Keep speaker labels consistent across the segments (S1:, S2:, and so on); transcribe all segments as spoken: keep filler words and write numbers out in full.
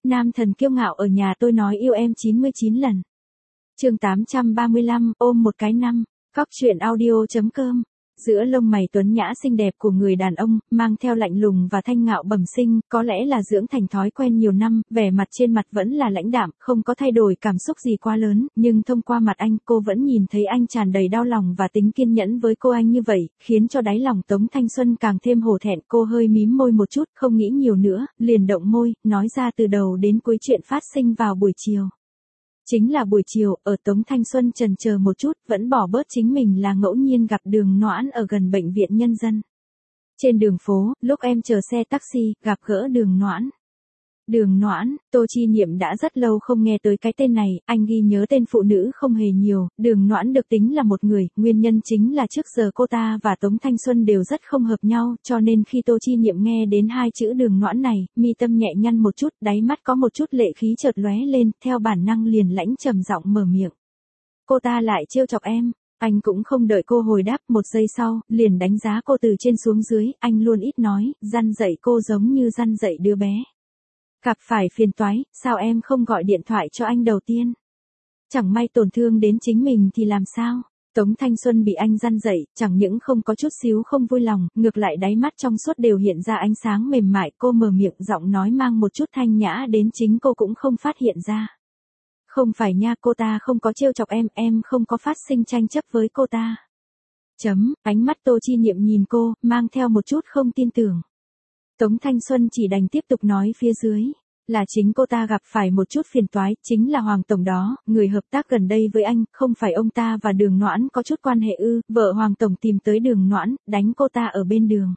S1: nam thần kiêu ngạo ở nhà tôi nói yêu em chín mươi chín lần. Chương tám trăm ba mươi lăm, ôm một cái năm. Cóc truyện audio chấm com. Giữa lông mày tuấn nhã xinh đẹp của người đàn ông, mang theo lạnh lùng và thanh ngạo bẩm sinh, có lẽ là dưỡng thành thói quen nhiều năm, vẻ mặt trên mặt vẫn là lãnh đạm, không có thay đổi cảm xúc gì quá lớn, nhưng thông qua mặt anh, cô vẫn nhìn thấy anh tràn đầy đau lòng và tính kiên nhẫn với cô anh như vậy, khiến cho đáy lòng Tống Thanh Xuân càng thêm hổ thẹn. Cô hơi mím môi một chút, không nghĩ nhiều nữa, liền động môi, nói ra từ đầu đến cuối chuyện phát sinh vào buổi chiều. Chính là buổi chiều, ở Tống Thanh Xuân chần chờ một chút, vẫn bỏ bớt chính mình là ngẫu nhiên gặp Đường Noãn ở gần bệnh viện nhân dân. Trên đường phố, lúc em chờ xe taxi, gặp gỡ Đường Noãn. Đường Noãn, Tô Chi Niệm đã rất lâu không nghe tới cái tên này, anh ghi nhớ tên phụ nữ không hề nhiều, Đường Noãn được tính là một người, nguyên nhân chính là trước giờ cô ta và Tống Thanh Xuân đều rất không hợp nhau, cho nên khi Tô Chi Niệm nghe đến hai chữ Đường Noãn này, mi tâm nhẹ nhăn một chút, đáy mắt có một chút lệ khí chợt lóe lên, theo bản năng liền lãnh trầm giọng mở miệng. Cô ta lại trêu chọc em. Anh cũng không đợi cô hồi đáp, một giây sau, liền đánh giá cô từ trên xuống dưới, anh luôn ít nói, răn dạy cô giống như răn dạy đứa bé. Gặp phải phiền toái, sao em không gọi điện thoại cho anh đầu tiên? Chẳng may tổn thương đến chính mình thì làm sao? Tống Thanh Xuân bị anh răn dạy, chẳng những không có chút xíu không vui lòng, ngược lại đáy mắt trong suốt đều hiện ra ánh sáng mềm mại. Cô mở miệng, giọng nói mang một chút thanh nhã đến chính cô cũng không phát hiện ra. Không phải nha, cô ta không có trêu chọc em, em không có phát sinh tranh chấp với cô ta. Chấm, ánh mắt Tô Chi Niệm nhìn cô, mang theo một chút không tin tưởng. Tống Thanh Xuân chỉ đành tiếp tục nói phía dưới, là chính cô ta gặp phải một chút phiền toái, chính là Hoàng Tổng đó, người hợp tác gần đây với anh, không phải ông ta và Đường Noãn có chút quan hệ ư? Vợ Hoàng Tổng tìm tới Đường Noãn, đánh cô ta ở bên đường.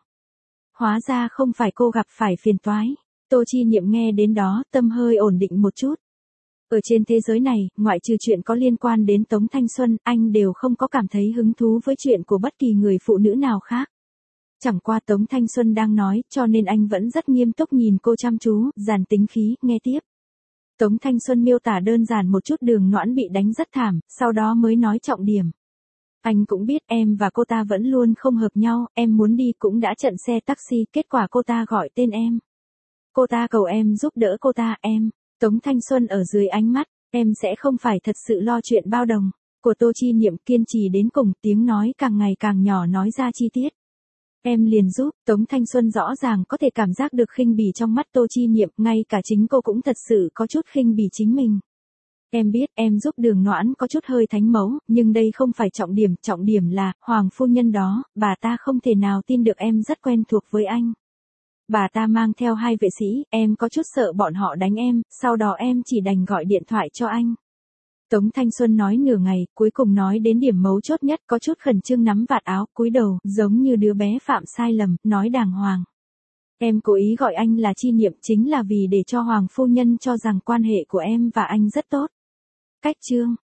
S1: Hóa ra không phải cô gặp phải phiền toái. Tô Chi Niệm nghe đến đó, tâm hơi ổn định một chút. Ở trên thế giới này, ngoại trừ chuyện có liên quan đến Tống Thanh Xuân, anh đều không có cảm thấy hứng thú với chuyện của bất kỳ người phụ nữ nào khác. Chẳng qua Tống Thanh Xuân đang nói, cho nên anh vẫn rất nghiêm túc nhìn cô chăm chú, dàn tính khí, nghe tiếp. Tống Thanh Xuân miêu tả đơn giản một chút Đường Noãn bị đánh rất thảm, sau đó mới nói trọng điểm. Anh cũng biết em và cô ta vẫn luôn không hợp nhau, em muốn đi cũng đã chặn xe taxi, kết quả cô ta gọi tên em. Cô ta cầu em giúp đỡ cô ta, em. Tống Thanh Xuân ở dưới ánh mắt, em sẽ không phải thật sự lo chuyện bao đồng. Của Tô Chi Niệm kiên trì đến cùng, tiếng nói càng ngày càng nhỏ nói ra chi tiết. Em liền giúp. Tống Thanh Xuân rõ ràng có thể cảm giác được khinh bỉ trong mắt Tô Chi Niệm, ngay cả chính cô cũng thật sự có chút khinh bỉ chính mình. Em biết em giúp Đường Noãn có chút hơi thánh mẫu, nhưng đây không phải trọng điểm, trọng điểm là, Hoàng phu nhân đó, bà ta không thể nào tin được em rất quen thuộc với anh. Bà ta mang theo hai vệ sĩ, em có chút sợ bọn họ đánh em, sau đó em chỉ đành gọi điện thoại cho anh. Tống Thanh Xuân nói nửa ngày, cuối cùng nói đến điểm mấu chốt nhất, có chút khẩn trương nắm vạt áo, cúi đầu, giống như đứa bé phạm sai lầm, nói đàng hoàng. Em cố ý gọi anh là Chi Niệm chính là vì để cho Hoàng phu nhân cho rằng quan hệ của em và anh rất tốt. Cách chương.